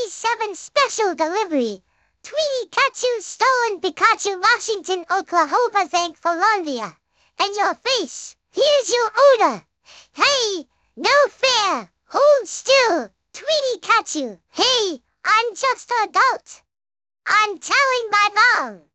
7 special delivery. Tweety Katsu stolen Pikachu Washington, Oklahoma thank Colombia. And your face, here's your order. Hey, no fair, hold still, Tweety Katsu. Hey, I'm just an adult. I'm telling my mom.